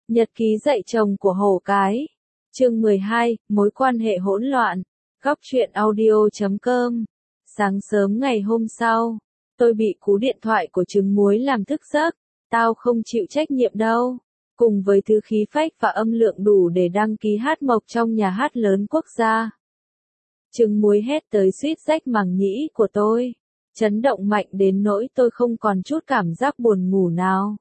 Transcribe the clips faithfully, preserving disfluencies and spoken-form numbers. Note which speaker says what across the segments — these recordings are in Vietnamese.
Speaker 1: Nhật ký dạy chồng của hổ cái. Chương mười hai, mối quan hệ hỗn loạn. Góc truyện audio chấm com. Sáng sớm ngày hôm sau, tôi bị cú điện thoại của trứng muối làm thức giấc. Tao không chịu trách nhiệm đâu. Cùng với thứ khí phách và âm lượng đủ để đăng ký hát mộc trong nhà hát lớn quốc gia. Trứng muối hét tới suýt rách màng nhĩ của tôi. Chấn động mạnh đến nỗi tôi không còn chút cảm giác buồn ngủ nào.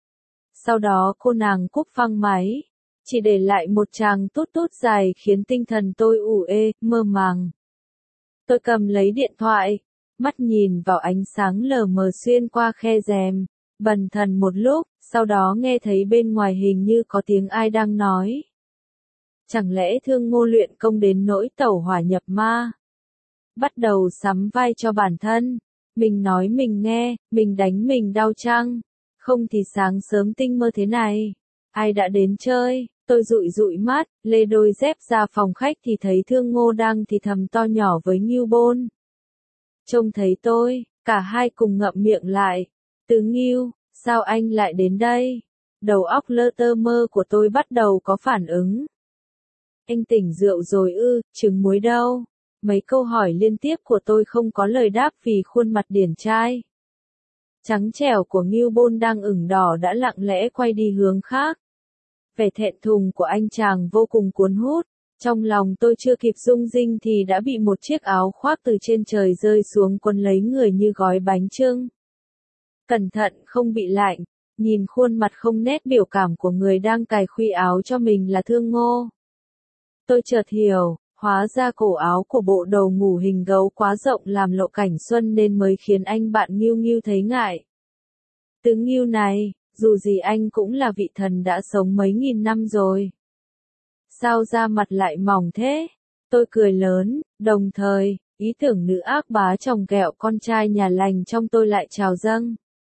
Speaker 1: Sau đó cô nàng cúp phăng máy, chỉ để lại một tràng tút tút dài khiến tinh thần tôi ù ê, mơ màng. Tôi cầm lấy điện thoại, mắt nhìn vào ánh sáng lờ mờ xuyên qua khe rèm, bần thần một lúc, sau đó nghe thấy bên ngoài hình như có tiếng ai đang nói. Chẳng lẽ Thương Ngô luyện công đến nỗi tẩu hỏa nhập ma? Bắt đầu sắm vai cho bản thân, mình nói mình nghe, mình đánh mình đau chăng? Không thì sáng sớm tinh mơ thế này, ai đã đến chơi? Tôi dụi dụi mắt, lê đôi dép ra phòng khách thì thấy Thương Ngô đang thì thầm to nhỏ với Ngưu Bôn. Trông thấy tôi, cả hai cùng ngậm miệng lại. Tứ Ngưu, sao anh lại đến đây? Đầu óc lơ tơ mơ của tôi bắt đầu có phản ứng. Anh tỉnh rượu rồi ư, trứng muối đâu? Mấy câu hỏi liên tiếp của tôi không có lời đáp vì khuôn mặt điển trai trắng trẻo của Ngưu Bôn đang ửng đỏ đã lặng lẽ quay đi hướng khác. Vẻ thẹn thùng của anh chàng vô cùng cuốn hút. Trong lòng tôi chưa kịp rung rinh thì đã bị một chiếc áo khoác từ trên trời rơi xuống quấn lấy người như gói bánh chưng. Cẩn thận không bị lạnh, nhìn khuôn mặt không nét biểu cảm của người đang cài khuy áo cho mình là Thương Ngô. Tôi chợt hiểu, hóa ra cổ áo của bộ đồ ngủ hình gấu quá rộng làm lộ cảnh xuân nên mới khiến anh bạn Ngưu Ngưu thấy ngại. Tứ Ngưu này, dù gì anh cũng là vị thần đã sống mấy nghìn năm rồi. Sao da mặt lại mỏng thế? Tôi cười lớn, đồng thời, ý tưởng nữ ác bá chồng ghẹo con trai nhà lành trong tôi lại trào dâng.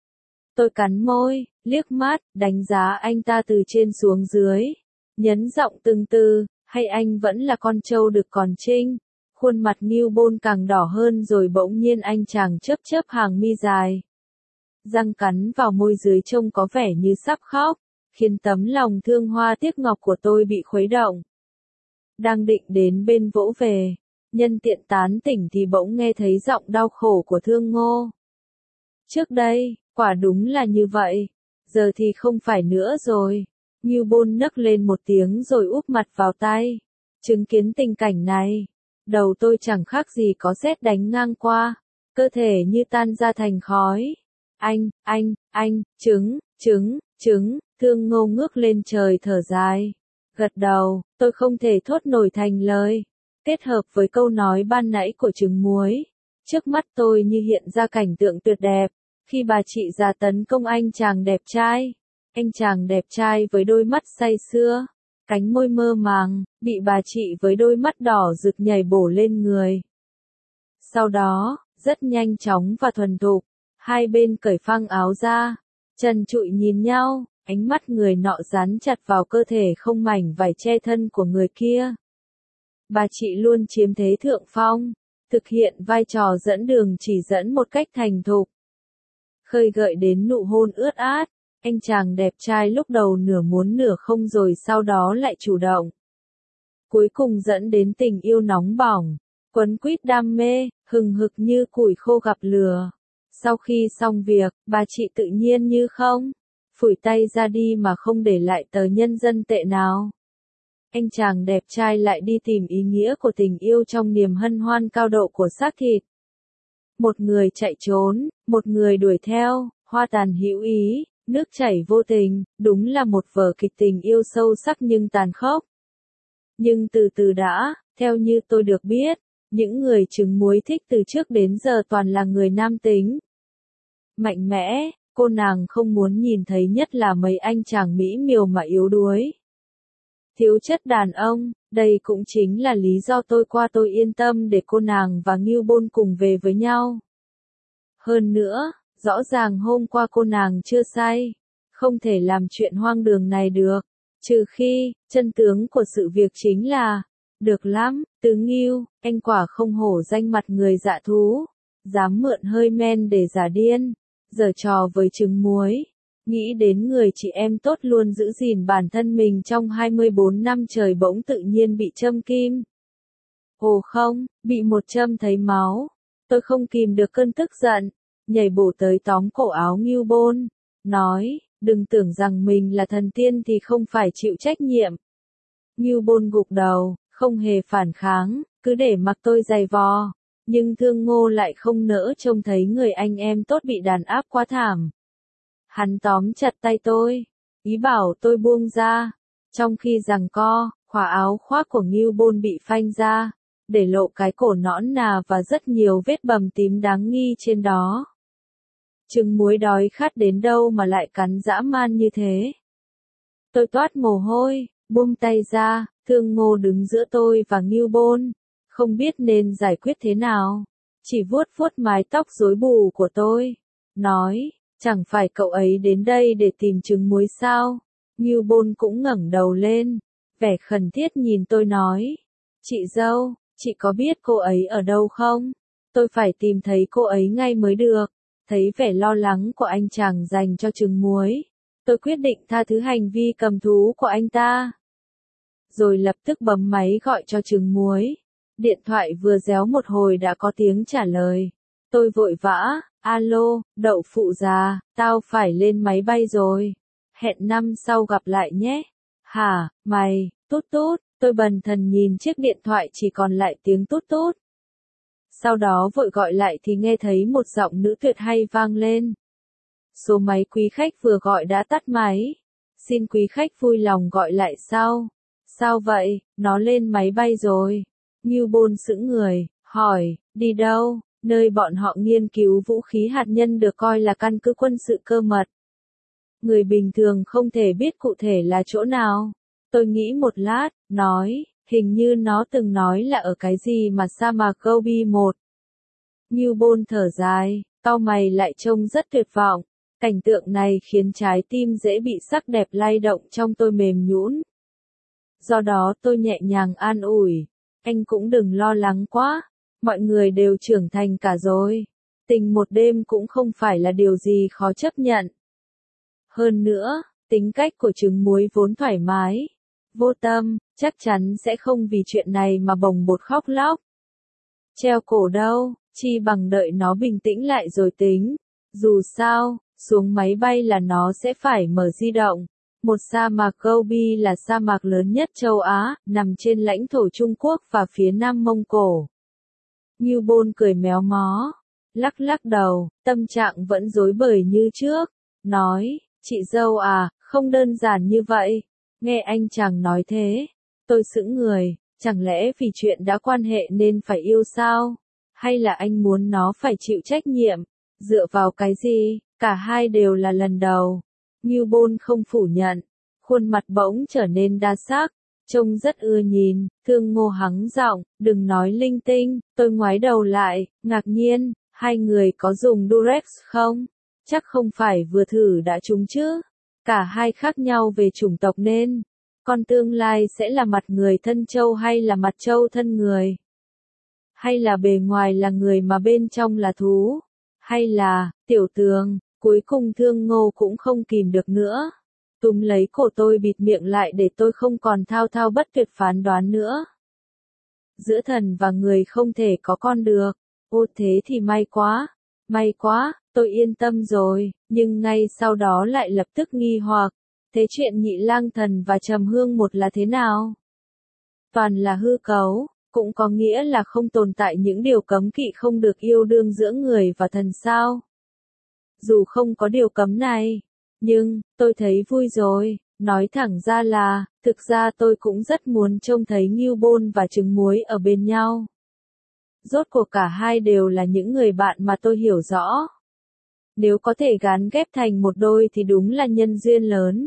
Speaker 1: Tôi cắn môi, liếc mắt, đánh giá anh ta từ trên xuống dưới, nhấn giọng từng từ. Hay anh vẫn là con trâu được còn trinh? Khuôn mặt Ngưu Bôn càng đỏ hơn rồi bỗng nhiên anh chàng chớp chớp hàng mi dài. Răng cắn vào môi dưới trông có vẻ như sắp khóc, khiến tấm lòng thương hoa tiếc ngọc của tôi bị khuấy động. Đang định đến bên vỗ về, nhân tiện tán tỉnh thì bỗng nghe thấy giọng đau khổ của Thương Ngô. Trước đây, quả đúng là như vậy, giờ thì không phải nữa rồi. Ngưu Bôn nấc lên một tiếng rồi úp mặt vào tay. Chứng kiến tình cảnh này, đầu tôi chẳng khác gì có sét đánh ngang qua, cơ thể như tan ra thành khói. Anh, anh, anh, trứng, trứng, trứng, Thương Ngô ngước lên trời thở dài. Gật đầu, tôi không thể thốt nổi thành lời. Kết hợp với câu nói ban nãy của trứng muối, trước mắt tôi như hiện ra cảnh tượng tuyệt đẹp, khi bà chị già tấn công anh chàng đẹp trai. Anh chàng đẹp trai với đôi mắt say sưa, cánh môi mơ màng, bị bà chị với đôi mắt đỏ rực nhảy bổ lên người. Sau đó, rất nhanh chóng và thuần thục, hai bên cởi phăng áo ra, trần trụi nhìn nhau, ánh mắt người nọ dán chặt vào cơ thể không mảnh vải che thân của người kia. Bà chị luôn chiếm thế thượng phong, thực hiện vai trò dẫn đường chỉ dẫn một cách thành thục, khơi gợi đến nụ hôn ướt át. Anh chàng đẹp trai lúc đầu nửa muốn nửa không rồi sau đó lại chủ động. Cuối cùng dẫn đến tình yêu nóng bỏng, quấn quýt đam mê, hừng hực như củi khô gặp lửa. Sau khi xong việc, bà chị tự nhiên như không, phủi tay ra đi mà không để lại tờ nhân dân tệ nào. Anh chàng đẹp trai lại đi tìm ý nghĩa của tình yêu trong niềm hân hoan cao độ của xác thịt. Một người chạy trốn, một người đuổi theo, hoa tàn hữu ý. Nước chảy vô tình, đúng là một vở kịch tình yêu sâu sắc nhưng tàn khốc. Nhưng từ từ đã, theo như tôi được biết, những người trứng muối thích từ trước đến giờ toàn là người nam tính. Mạnh mẽ, cô nàng không muốn nhìn thấy nhất là mấy anh chàng mỹ miều mà yếu đuối. Thiếu chất đàn ông, đây cũng chính là lý do tôi qua tôi yên tâm để cô nàng và Ngưu Bôn cùng về với nhau. Hơn nữa, rõ ràng hôm qua cô nàng chưa say, không thể làm chuyện hoang đường này được, trừ khi, chân tướng của sự việc chính là, được lắm, Tứ Ngưu, anh quả không hổ danh mặt người dạ thú, dám mượn hơi men để giả điên, giở trò với trứng muối, Nghĩ đến người chị em tốt luôn giữ gìn bản thân mình trong hai mươi bốn năm trời bỗng tự nhiên bị châm kim. Ồ không, bị một châm thấy máu. Tôi không kìm được cơn tức giận, nhảy bổ tới tóm cổ áo Ngưu Bôn, nói, đừng tưởng rằng mình là thần tiên thì không phải chịu trách nhiệm. Ngưu Bôn gục đầu, không hề phản kháng, cứ để mặc tôi giày vò. Nhưng Thương Ngô lại không nỡ trông thấy người anh em tốt bị đàn áp quá thảm. Hắn tóm chặt tay tôi, ý bảo tôi buông ra. Trong khi giằng co, khóa áo khoác của Ngưu Bôn bị phanh ra, để lộ cái cổ nõn nà và rất nhiều vết bầm tím đáng nghi trên đó. Trứng muối đói khát đến đâu mà lại cắn dã man như thế. Tôi toát mồ hôi, buông tay ra, Thương Ngô đứng giữa tôi và Ngưu Bôn, không biết nên giải quyết thế nào. Chỉ vuốt vuốt mái tóc rối bù của tôi, nói, chẳng phải cậu ấy đến đây để tìm trứng muối sao? Ngưu Bôn cũng ngẩng đầu lên, vẻ khẩn thiết nhìn tôi nói, chị dâu, chị có biết cô ấy ở đâu không? Tôi phải tìm thấy cô ấy ngay mới được. Thấy vẻ lo lắng của anh chàng dành cho trứng muối, tôi quyết định tha thứ hành vi cầm thú của anh ta. Rồi lập tức bấm máy gọi cho trứng muối. Điện thoại vừa réo một hồi đã có tiếng trả lời. Tôi vội vã, alo, đậu phụ già, tao phải lên máy bay rồi. Hẹn năm sau gặp lại nhé. Hả, mày, tút tút, tôi bần thần nhìn chiếc điện thoại chỉ còn lại tiếng tút tút. Sau đó vội gọi lại thì nghe thấy một giọng nữ tuyệt hay vang lên. Số máy quý khách vừa gọi đã tắt máy. Xin quý khách vui lòng gọi lại sau. Sao vậy, nó lên máy bay rồi. Ngưu Bôn sững người, hỏi, đi đâu, nơi bọn họ nghiên cứu vũ khí hạt nhân được coi là căn cứ quân sự cơ mật. Người bình thường không thể biết cụ thể là chỗ nào. Tôi nghĩ một lát, nói, hình như nó từng nói là ở cái gì mà sa mạc Gobi một. Ngưu Bôn thở dài, cau mày lại trông rất tuyệt vọng. Cảnh tượng này khiến trái tim dễ bị sắc đẹp lay động trong tôi mềm nhũn. Do đó tôi nhẹ nhàng an ủi, anh cũng đừng lo lắng quá, mọi người đều trưởng thành cả rồi. Tình một đêm cũng không phải là điều gì khó chấp nhận. Hơn nữa, tính cách của trứng muối vốn thoải mái, vô tâm, chắc chắn sẽ không vì chuyện này mà bồng bột khóc lóc. Treo cổ đâu, chi bằng đợi nó bình tĩnh lại rồi tính. Dù sao, xuống máy bay là nó sẽ phải mở di động. Một sa mạc Gobi là sa mạc lớn nhất châu Á, nằm trên lãnh thổ Trung Quốc và phía Nam Mông Cổ. Ngưu Bôn cười méo mó, lắc lắc đầu, tâm trạng vẫn rối bời như trước, nói, chị dâu à, không đơn giản như vậy. Nghe anh chàng nói thế, tôi sững người, chẳng lẽ vì chuyện đã quan hệ nên phải yêu sao? Hay là anh muốn nó phải chịu trách nhiệm? Dựa vào cái gì? Cả hai đều là lần đầu. Ngưu Bôn không phủ nhận, khuôn mặt bỗng trở nên đa sắc, trông rất ưa nhìn. Thương Ngô hắng giọng, đừng nói linh tinh. Tôi ngoái đầu lại, ngạc nhiên, hai người có dùng Durex không? Chắc không phải vừa thử đã trúng chứ? Cả hai khác nhau về chủng tộc nên, con tương lai sẽ là mặt người thân trâu hay là mặt trâu thân người? Hay là bề ngoài là người mà bên trong là thú? Hay là, tiểu tường? Cuối cùng Thương Ngô cũng không kìm được nữa. Túm lấy cổ tôi bịt miệng lại để tôi không còn thao thao bất tuyệt phán đoán nữa. Giữa thần và người không thể có con được. Ô thế thì may quá. May quá, tôi yên tâm rồi. Nhưng ngay sau đó lại lập tức nghi hoặc. Thế chuyện Nhị Lang Thần và Trầm Hương một là thế nào? Toàn là hư cấu. Cũng có nghĩa là không tồn tại những điều cấm kỵ không được yêu đương giữa người và thần sao? Dù không có điều cấm này, nhưng, tôi thấy vui rồi. Nói thẳng ra là, thực ra tôi cũng rất muốn trông thấy Ngưu Bôn và trứng muối ở bên nhau. Rốt cuộc cả hai đều là những người bạn mà tôi hiểu rõ. Nếu có thể gán ghép thành một đôi thì đúng là nhân duyên lớn.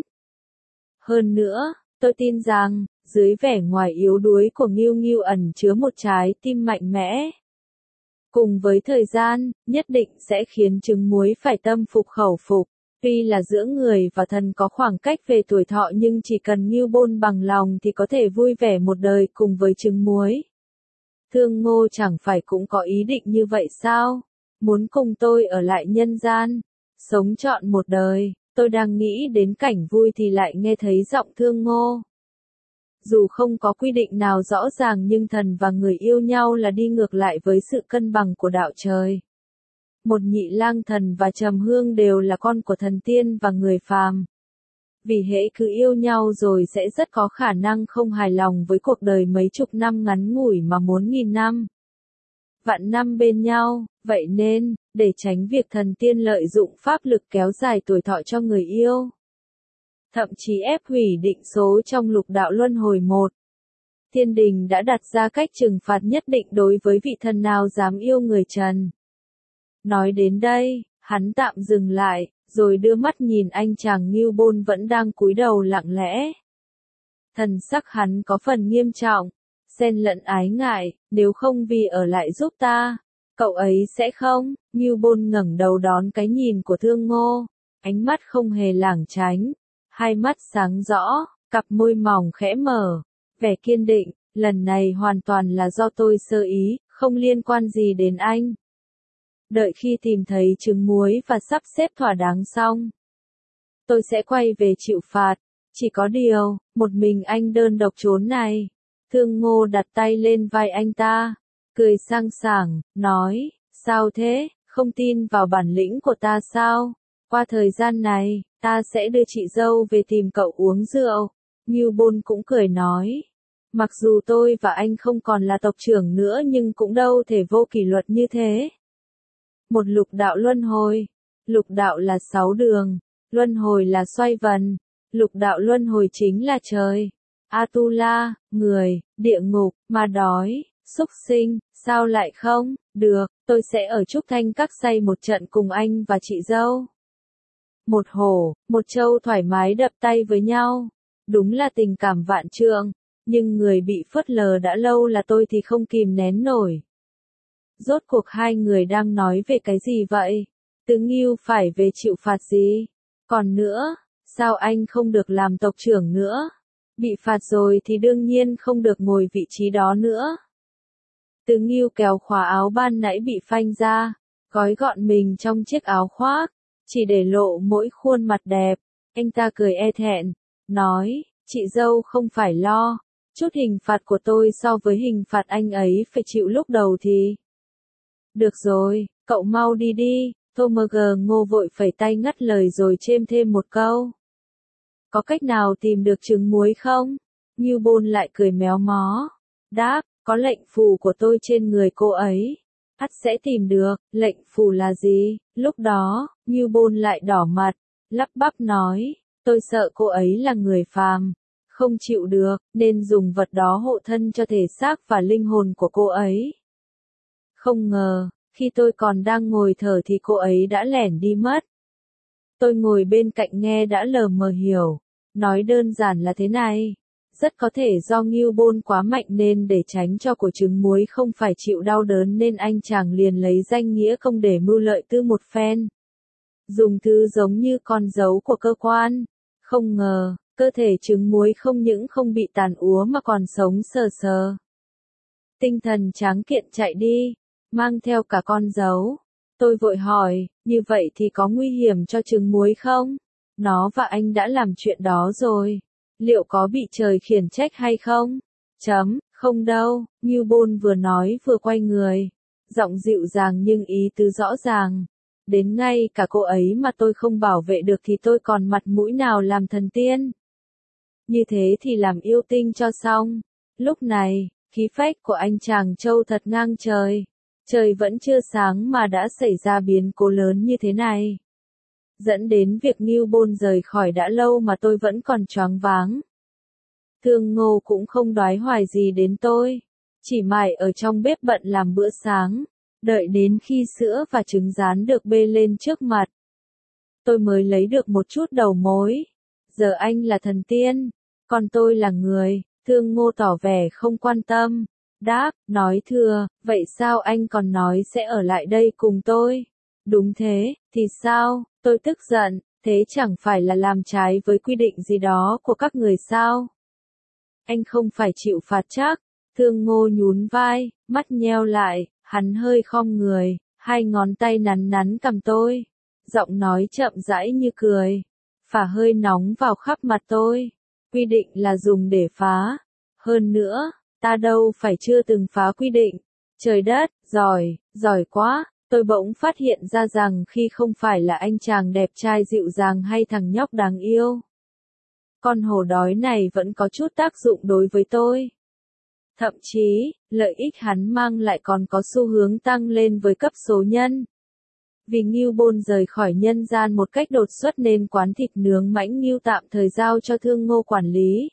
Speaker 1: Hơn nữa, tôi tin rằng, dưới vẻ ngoài yếu đuối của Ngưu Ngưu ẩn chứa một trái tim mạnh mẽ. Cùng với thời gian, nhất định sẽ khiến trứng muối phải tâm phục khẩu phục. Tuy là giữa người và thần có khoảng cách về tuổi thọ nhưng chỉ cần Ngưu Bôn bằng lòng thì có thể vui vẻ một đời cùng với trứng muối. Thương Ngô chẳng phải cũng có ý định như vậy sao? Muốn cùng tôi ở lại nhân gian, sống trọn một đời. Tôi đang nghĩ đến cảnh vui thì lại nghe thấy giọng Thương Ngô. Dù không có quy định nào rõ ràng nhưng thần và người yêu nhau là đi ngược lại với sự cân bằng của đạo trời. Một Nhị Lang Thần và Trầm Hương đều là con của thần tiên và người phàm. Vì hễ cứ yêu nhau rồi sẽ rất có khả năng không hài lòng với cuộc đời mấy chục năm ngắn ngủi mà muốn nghìn năm. Vạn năm bên nhau, vậy nên, để tránh việc thần tiên lợi dụng pháp lực kéo dài tuổi thọ cho người yêu, thậm chí ép hủy định số trong lục đạo luân hồi một, thiên đình đã đặt ra cách trừng phạt nhất định đối với vị thần nào dám yêu người trần. Nói đến đây, hắn tạm dừng lại, rồi đưa mắt nhìn anh chàng Ngưu Bôn vẫn đang cúi đầu lặng lẽ. Thần sắc hắn có phần nghiêm trọng, xen lẫn ái ngại, nếu không vì ở lại giúp ta, cậu ấy sẽ không. Ngưu Bôn ngẩng đầu đón cái nhìn của Thương Ngô, ánh mắt không hề lảng tránh, hai mắt sáng rõ, cặp môi mỏng khẽ mở, vẻ kiên định, lần này hoàn toàn là do tôi sơ ý, không liên quan gì đến anh. Đợi khi tìm thấy trứng muối và sắp xếp thỏa đáng xong, tôi sẽ quay về chịu phạt. Chỉ có điều, một mình anh đơn độc trốn này. Thương Ngô đặt tay lên vai anh ta, cười sang sảng, nói, sao thế, không tin vào bản lĩnh của ta sao? Qua thời gian này, ta sẽ đưa chị dâu về tìm cậu uống rượu. Ngưu Bôn cũng cười nói, mặc dù tôi và anh không còn là tộc trưởng nữa nhưng cũng đâu thể vô kỷ luật như thế. Một lục đạo luân hồi. Lục đạo là sáu đường, luân hồi là xoay vần. Lục đạo luân hồi chính là trời, Atula, người, địa ngục, ma đói, súc sinh, sao lại không? Được, tôi sẽ ở Trúc Thanh Các say một trận cùng anh và chị dâu. Một hổ, một trâu thoải mái đập tay với nhau. Đúng là tình cảm vạn trượng, nhưng người bị phớt lờ đã lâu là tôi thì không kìm nén nổi. Rốt cuộc hai người đang nói về cái gì vậy? Tứ Ngưu phải về chịu phạt gì? Còn nữa, sao anh không được làm tộc trưởng nữa? Bị phạt rồi thì đương nhiên không được ngồi vị trí đó nữa. Tứ Ngưu kéo khóa áo ban nãy bị phanh ra, gói gọn mình trong chiếc áo khoác, chỉ để lộ mỗi khuôn mặt đẹp. Anh ta cười e thẹn, nói, chị dâu không phải lo, chút hình phạt của tôi so với hình phạt anh ấy phải chịu lúc đầu thì. Được rồi, cậu mau đi đi. Thomas Ngô vội phẩy tay ngắt lời rồi chêm thêm một câu. Có cách nào tìm được trứng muối không? Ngưu Bôn lại cười méo mó. Đáp, có lệnh phù của tôi trên người cô ấy. Ắt sẽ tìm được. Lệnh phù là gì? Lúc đó, Ngưu Bôn lại đỏ mặt, lắp bắp nói, tôi sợ cô ấy là người phàm, không chịu được, nên dùng vật đó hộ thân cho thể xác và linh hồn của cô ấy. Không ngờ, khi tôi còn đang ngồi thở thì cô ấy đã lẻn đi mất. Tôi ngồi bên cạnh nghe đã lờ mờ hiểu. Nói đơn giản là thế này. Rất có thể do Ngưu Bôn quá mạnh nên để tránh cho của trứng muối không phải chịu đau đớn nên anh chàng liền lấy danh nghĩa công để mưu lợi tư một phen. Dùng thứ giống như con dấu của cơ quan. Không ngờ, cơ thể trứng muối không những không bị tàn úa mà còn sống sờ sờ. Tinh thần tráng kiện chạy đi, mang theo cả con dấu. Tôi vội hỏi, như vậy thì có nguy hiểm cho trứng muối không? Nó và anh đã làm chuyện đó rồi. Liệu có bị trời khiển trách hay không? Chấm, không đâu. Ngưu Bôn vừa nói vừa quay người. Giọng dịu dàng nhưng ý tứ rõ ràng. Đến ngay cả cô ấy mà tôi không bảo vệ được thì tôi còn mặt mũi nào làm thần tiên? Như thế thì làm yêu tinh cho xong. Lúc này, khí phách của anh chàng trâu thật ngang trời. Trời vẫn chưa sáng mà đã xảy ra biến cố lớn như thế này. Dẫn đến việc Ngưu Bôn rời khỏi đã lâu mà tôi vẫn còn choáng váng. Thương Ngô cũng không đoái hoài gì đến tôi. Chỉ mải ở trong bếp bận làm bữa sáng. Đợi đến khi sữa và trứng rán được bê lên trước mặt, tôi mới lấy được một chút đầu mối. Giờ anh là thần tiên, còn tôi là người. Thương Ngô tỏ vẻ không quan tâm. Đáp, nói thưa, vậy sao anh còn nói sẽ ở lại đây cùng tôi? Đúng thế, thì sao? Tôi tức giận, thế chẳng phải là làm trái với quy định gì đó của các người sao? Anh không phải chịu phạt chắc. Thương Ngô nhún vai, mắt nheo lại, hắn hơi khom người, hai ngón tay nắn nắn cằm tôi. Giọng nói chậm rãi như cười. phả hơi nóng vào khắp mặt tôi. Quy định là dùng để phá. Hơn nữa, ta đâu phải chưa từng phá quy định. Trời đất, giỏi, giỏi quá. Tôi bỗng phát hiện ra rằng khi không phải là anh chàng đẹp trai dịu dàng hay thằng nhóc đáng yêu, con hổ đói này vẫn có chút tác dụng đối với tôi. Thậm chí, lợi ích hắn mang lại còn có xu hướng tăng lên với cấp số nhân. Vì Ngưu Bôn rời khỏi nhân gian một cách đột xuất nên quán thịt nướng Mãnh Ngưu tạm thời giao cho Thương Ngô quản lý.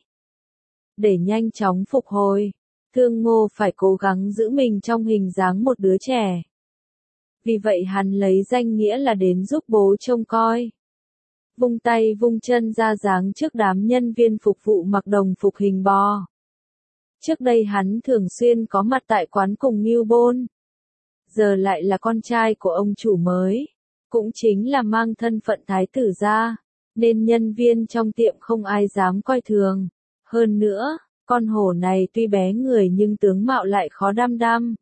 Speaker 1: Để nhanh chóng phục hồi, Thương Ngô phải cố gắng giữ mình trong hình dáng một đứa trẻ. Vì vậy hắn lấy danh nghĩa là đến giúp bố trông coi. Vung tay vung chân ra dáng trước đám nhân viên phục vụ mặc đồng phục hình bò. Trước đây hắn thường xuyên có mặt tại quán cùng Ngưu Bôn. Giờ lại là con trai của ông chủ mới, cũng chính là mang thân phận thái tử gia, nên nhân viên trong tiệm không ai dám coi thường. Hơn nữa, con hổ này tuy bé người nhưng tướng mạo lại khó đăm đăm.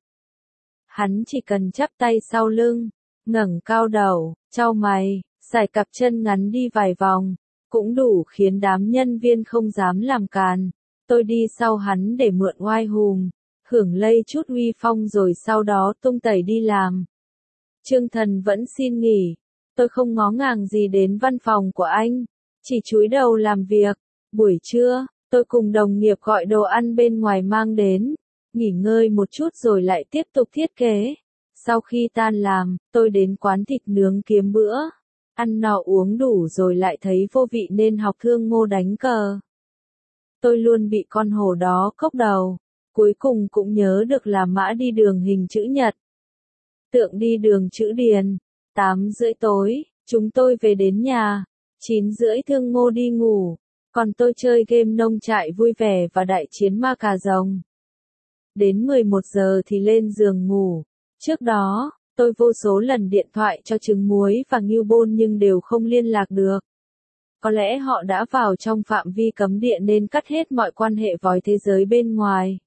Speaker 1: Hắn chỉ cần chắp tay sau lưng, ngẩng cao đầu, chau mày, xải cặp chân ngắn đi vài vòng, cũng đủ khiến đám nhân viên không dám làm càn. Tôi đi sau hắn để mượn oai hùng, hưởng lây chút uy phong rồi sau đó tung tẩy đi làm. Trương Thần vẫn xin nghỉ, tôi không ngó ngàng gì đến văn phòng của anh, chỉ cúi đầu làm việc. Buổi trưa, tôi cùng đồng nghiệp gọi đồ ăn bên ngoài mang đến, nghỉ ngơi một chút rồi lại tiếp tục thiết kế. Sau khi tan làm, tôi đến quán thịt nướng kiếm bữa, ăn no uống đủ rồi lại thấy vô vị nên học Thương Ngô đánh cờ. Tôi luôn bị con hổ đó cốc đầu, cuối cùng cũng nhớ được là mã đi đường hình chữ nhật. Tượng đi đường chữ điền. Tám rưỡi tối, chúng tôi về đến nhà. Chín rưỡi Thương Ngô đi ngủ, còn tôi chơi game nông trại vui vẻ và đại chiến ma cà rồng. Đến mười một giờ thì lên giường ngủ. Trước đó, tôi vô số lần điện thoại cho Trứng Muối và Ngưu Bôn nhưng đều không liên lạc được. Có lẽ họ đã vào trong phạm vi cấm địa nên cắt hết mọi quan hệ với thế giới bên ngoài.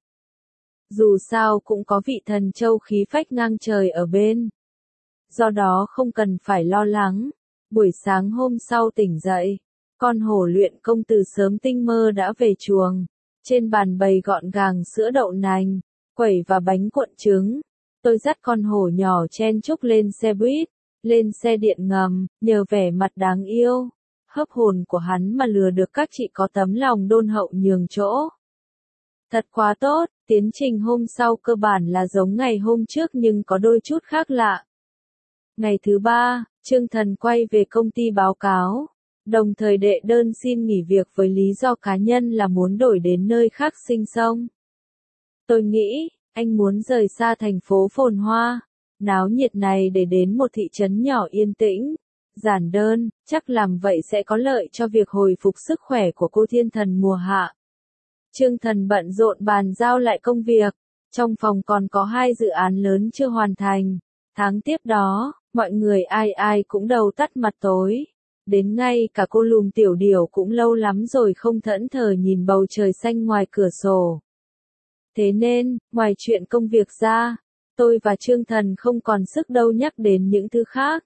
Speaker 1: Dù sao cũng có vị thần châu khí phách ngang trời ở bên. Do đó không cần phải lo lắng. Buổi sáng hôm sau tỉnh dậy, con hổ luyện công từ sớm tinh mơ đã về chuồng. Trên bàn bày gọn gàng sữa đậu nành, quẩy và bánh cuộn trứng. Tôi dắt con hổ nhỏ chen chúc lên xe buýt, lên xe điện ngầm, nhờ vẻ mặt đáng yêu, hấp hồn của hắn mà lừa được các chị có tấm lòng đôn hậu nhường chỗ. Thật quá tốt, tiến trình hôm sau cơ bản là giống ngày hôm trước nhưng có đôi chút khác lạ. Ngày thứ ba, Trương Thần quay về công ty báo cáo, đồng thời đệ đơn xin nghỉ việc với lý do cá nhân là muốn đổi đến nơi khác sinh sống. Tôi nghĩ, anh muốn rời xa thành phố phồn hoa, náo nhiệt này để đến một thị trấn nhỏ yên tĩnh, giản đơn, chắc làm vậy sẽ có lợi cho việc hồi phục sức khỏe của cô thiên thần mùa hạ. Trương Thần bận rộn bàn giao lại công việc, trong phòng còn có hai dự án lớn chưa hoàn thành. Tháng tiếp đó, mọi người ai ai cũng đầu tắt mặt tối. Đến ngay cả cô lùm Tiểu Điểu cũng lâu lắm rồi không thẫn thờ nhìn bầu trời xanh ngoài cửa sổ. Thế nên, ngoài chuyện công việc ra, tôi và Trương Thần không còn sức đâu nhắc đến những thứ khác.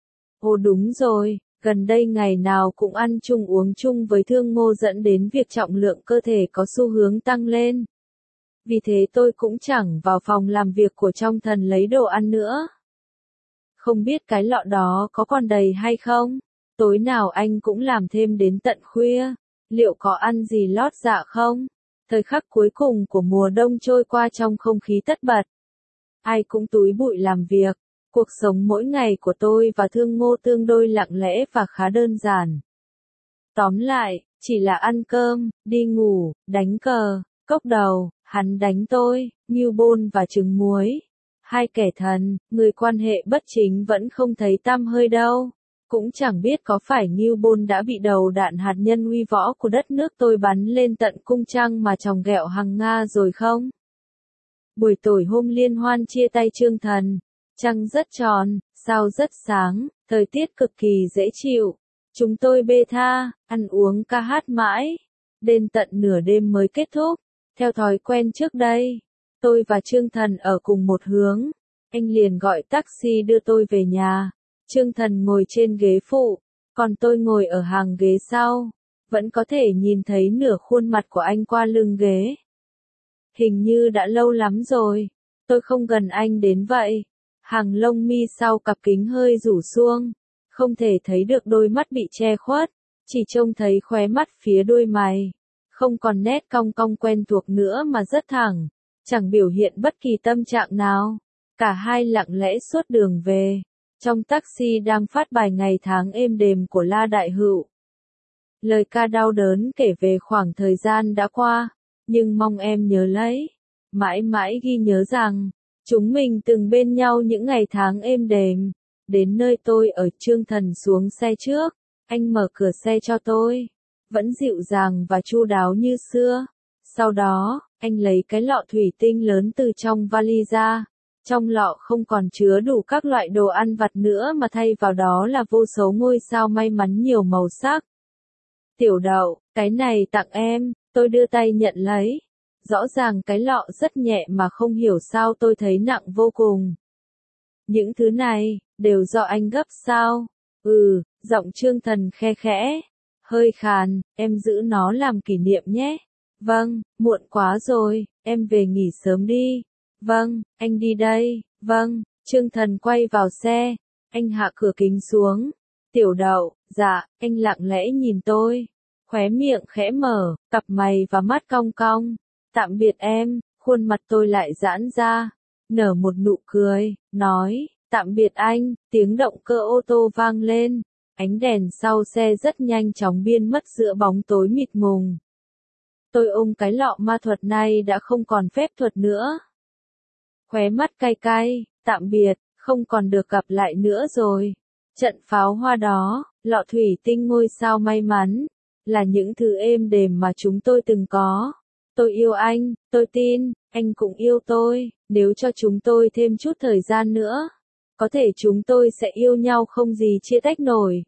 Speaker 1: Ồ đúng rồi, gần đây ngày nào cũng ăn chung uống chung với Thương Ngô dẫn đến việc trọng lượng cơ thể có xu hướng tăng lên. Vì thế tôi cũng chẳng vào phòng làm việc của trong Thần lấy đồ ăn nữa. Không biết cái lọ đó có còn đầy hay không? Tối nào anh cũng làm thêm đến tận khuya. Liệu có ăn gì lót dạ không? Thời khắc cuối cùng của mùa đông trôi qua trong không khí tất bật. Ai cũng túi bụi làm việc. Cuộc sống mỗi ngày của tôi và Thương Ngô tương đối lặng lẽ và khá đơn giản. Tóm lại, chỉ là ăn cơm, đi ngủ, đánh cờ, cốc đầu, hắn đánh tôi, Ngưu Bôn và Trứng Muối. Hai kẻ thần, người quan hệ bất chính vẫn không thấy tăm hơi đâu. Cũng chẳng biết có phải Ngưu Bôn đã bị đầu đạn hạt nhân uy võ của đất nước tôi bắn lên tận cung trăng mà chòng ghẹo hàng Nga rồi không? Buổi tối hôm liên hoan chia tay Trương Thần. Trăng rất tròn, sao rất sáng, thời tiết cực kỳ dễ chịu. Chúng tôi bê tha, ăn uống ca hát mãi. Đến tận nửa đêm mới kết thúc. Theo thói quen trước đây, tôi và Trương Thần ở cùng một hướng. Anh liền gọi taxi đưa tôi về nhà. Trương Thần ngồi trên ghế phụ, Còn tôi ngồi ở hàng ghế sau, vẫn có thể nhìn thấy nửa khuôn mặt của anh qua lưng ghế. Hình như đã lâu lắm rồi, tôi không gần anh đến vậy. Hàng lông mi sau cặp kính hơi rủ xuống, không thể thấy được đôi mắt bị che khuất, chỉ trông thấy khóe mắt phía đôi mày. Không còn nét cong cong quen thuộc nữa mà rất thẳng, chẳng biểu hiện bất kỳ tâm trạng nào. Cả hai lặng lẽ suốt đường về, trong taxi đang phát bài ngày tháng êm đềm của La Đại Hữu. Lời ca đau đớn kể về khoảng thời gian đã qua, nhưng mong em nhớ lấy, mãi mãi ghi nhớ rằng, chúng mình từng bên nhau những ngày tháng êm đềm. Đến nơi tôi ở, Trương Thần xuống xe trước, anh mở cửa xe cho tôi, vẫn dịu dàng và chu đáo như xưa. Sau đó, anh lấy cái lọ thủy tinh lớn từ trong vali ra. Trong lọ không còn chứa đủ các loại đồ ăn vặt nữa mà thay vào đó là vô số ngôi sao may mắn nhiều màu sắc. Tiểu Đậu, cái này tặng em, tôi đưa tay nhận lấy. Rõ ràng cái lọ rất nhẹ mà không hiểu sao tôi thấy nặng vô cùng. Những thứ này, đều do anh gấp sao? Ừ, giọng Trương Thần khe khẽ, hơi khàn, em giữ nó làm kỷ niệm nhé. Vâng, muộn quá rồi, em về nghỉ sớm đi. Vâng, anh đi đây. Vâng, Trương Thần quay vào xe, anh hạ cửa kính xuống. Tiểu Đậu, dạ, anh lặng lẽ nhìn tôi, khóe miệng khẽ mở, cặp mày và mắt cong cong. Tạm biệt em, khuôn mặt tôi lại giãn ra, nở một nụ cười, nói, tạm biệt anh. Tiếng động cơ ô tô vang lên, ánh đèn sau xe rất nhanh chóng biến mất giữa bóng tối mịt mùng. Tôi ôm cái lọ ma thuật này đã không còn phép thuật nữa. Khóe mắt cay cay, tạm biệt, không còn được gặp lại nữa rồi. Trận pháo hoa đó, lọ thủy tinh ngôi sao may mắn, là những thứ êm đềm mà chúng tôi từng có. Tôi yêu anh, tôi tin, anh cũng yêu tôi, nếu cho chúng tôi thêm chút thời gian nữa, có thể chúng tôi sẽ yêu nhau không gì chia tách nổi.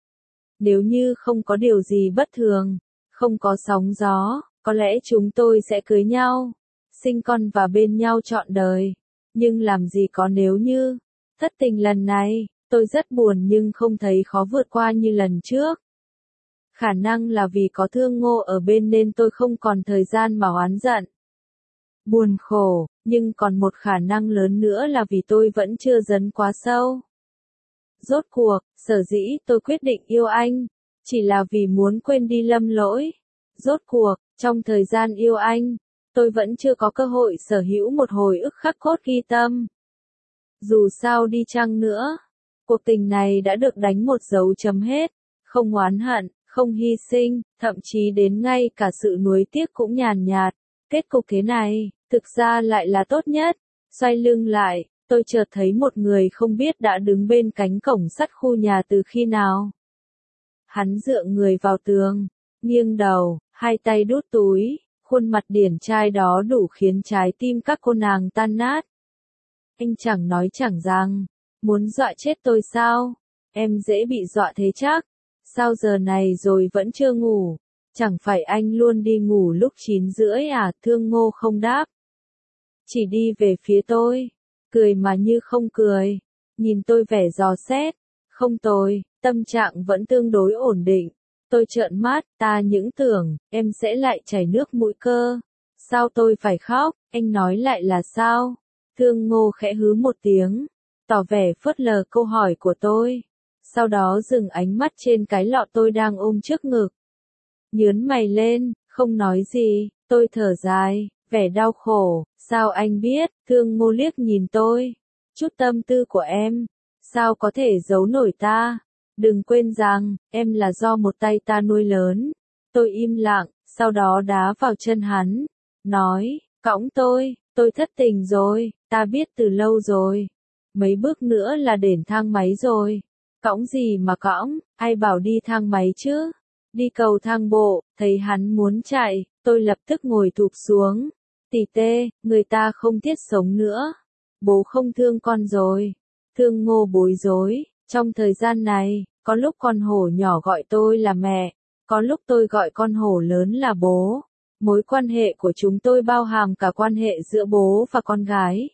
Speaker 1: Nếu như không có điều gì bất thường, không có sóng gió, có lẽ chúng tôi sẽ cưới nhau, sinh con và bên nhau trọn đời. Nhưng làm gì có nếu như, thất tình lần này, tôi rất buồn nhưng không thấy khó vượt qua như lần trước. Khả năng là vì có Thương Ngô ở bên nên tôi không còn thời gian mà oán giận, buồn khổ, nhưng còn một khả năng lớn nữa là vì tôi vẫn chưa dấn quá sâu. Rốt cuộc, sở dĩ tôi quyết định yêu anh, chỉ là vì muốn quên đi Lâm Lỗi. Rốt cuộc, trong thời gian yêu anh, tôi vẫn chưa có cơ hội sở hữu một hồi ức khắc cốt ghi tâm. Dù sao đi chăng nữa, cuộc tình này đã được đánh một dấu chấm hết, không oán hận, không hy sinh, thậm chí đến ngay cả sự nuối tiếc cũng nhàn nhạt. Kết cục thế này, thực ra lại là tốt nhất. Xoay lưng lại, tôi chợt thấy một người không biết đã đứng bên cánh cổng sắt khu nhà từ khi nào. Hắn dựa người vào tường, nghiêng đầu, hai tay đút túi, khuôn mặt điển trai đó đủ khiến trái tim các cô nàng tan nát. Anh chẳng nói chẳng rằng, muốn dọa chết tôi sao? Em dễ bị dọa thế chắc. Sao giờ này rồi vẫn chưa ngủ? Chẳng phải anh luôn đi ngủ lúc chín rưỡi à? Thương Ngô không đáp, chỉ đi về phía tôi, cười mà như không cười, nhìn tôi vẻ dò xét. Không tồi, tâm trạng vẫn tương đối ổn định. Tôi trợn mắt, ta những tưởng, em sẽ lại chảy nước mũi cơ. Sao tôi phải khóc, anh nói lại là sao? Thương Ngô khẽ hứ một tiếng, tỏ vẻ phớt lờ câu hỏi của tôi. Sau đó dừng ánh mắt trên cái lọ tôi đang ôm trước ngực. Nhớn mày lên, không nói gì, tôi thở dài, vẻ đau khổ. Sao anh biết? Thương Ngô liếc nhìn tôi. Chút tâm tư của em, sao có thể giấu nổi ta? Đừng quên rằng, em là do một tay ta nuôi lớn. Tôi im lặng, sau đó đá vào chân hắn, nói, cõng tôi, tôi thất tình rồi, ta biết từ lâu rồi. Mấy bước nữa là đến thang máy rồi. Cõng gì mà cõng, ai bảo đi thang máy chứ? Đi cầu thang bộ, thấy hắn muốn chạy, tôi lập tức ngồi thụp xuống. Tỉ tê, người ta không thiết sống nữa. Bố không thương con rồi. Thương Ngô bối rối. Trong thời gian này, có lúc con hổ nhỏ gọi tôi là mẹ, có lúc tôi gọi con hổ lớn là bố. Mối quan hệ của chúng tôi bao hàm cả quan hệ giữa bố và con gái,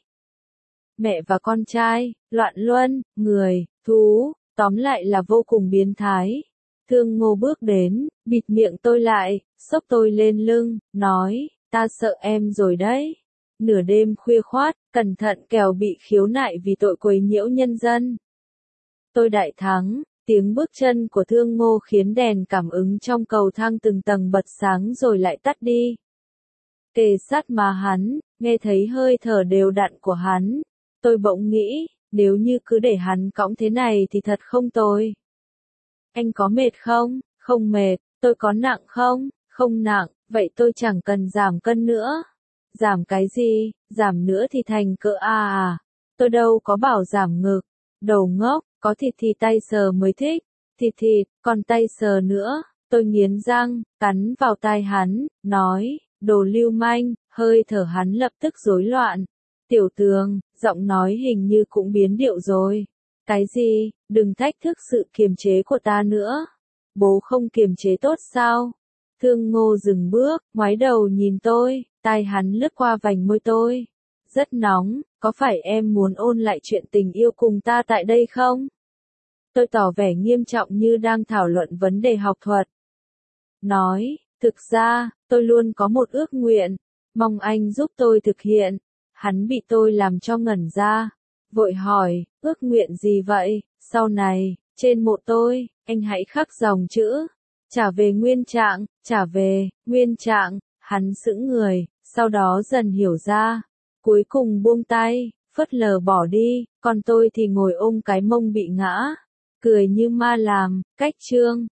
Speaker 1: mẹ và con trai, loạn luân, người, thú, tóm lại là vô cùng biến thái. Thương Ngô bước đến, bịt miệng tôi lại, xốc tôi lên lưng, nói, ta sợ em rồi đấy. Nửa đêm khuya khoát, cẩn thận kẻo bị khiếu nại vì tội quấy nhiễu nhân dân. Tôi đại thắng, tiếng bước chân của Thương Ngô khiến đèn cảm ứng trong cầu thang từng tầng bật sáng rồi lại tắt đi. Kề sát má hắn, nghe thấy hơi thở đều đặn của hắn. Tôi bỗng nghĩ, nếu như cứ để hắn cõng thế này thì thật không tồi. Anh có mệt không? Không mệt. Tôi có nặng không? Không nặng, vậy tôi chẳng cần giảm cân nữa. Giảm cái gì? Giảm nữa thì thành cỡ A à? Tôi đâu có bảo giảm ngực. Đầu ngốc, có thịt thì tay sờ mới thích. Thịt thịt, còn tay sờ nữa. Tôi nghiến răng, cắn vào tai hắn, nói, đồ lưu manh, hơi thở hắn lập tức rối loạn. Tiểu Tường, giọng nói hình như cũng biến điệu rồi. Cái gì? Đừng thách thức sự kiềm chế của ta nữa. Bố không kiềm chế tốt sao? Thương Ngô dừng bước, ngoái đầu nhìn tôi, tai hắn lướt qua vành môi tôi. Rất nóng, có phải em muốn ôn lại chuyện tình yêu cùng ta tại đây không? Tôi tỏ vẻ nghiêm trọng như đang thảo luận vấn đề học thuật. Nói, thực ra, tôi luôn có một ước nguyện, mong anh giúp tôi thực hiện. Hắn bị tôi làm cho ngẩn ra. Vội hỏi, ước nguyện gì vậy? Sau này, trên mộ tôi, anh hãy khắc dòng chữ. Trả về nguyên trạng, trả về, nguyên trạng. Hắn sững người, sau đó dần hiểu ra. Cuối cùng buông tay, phớt lờ bỏ đi, còn tôi thì ngồi ôm cái mông bị ngã. Cười như ma làm, cách chương.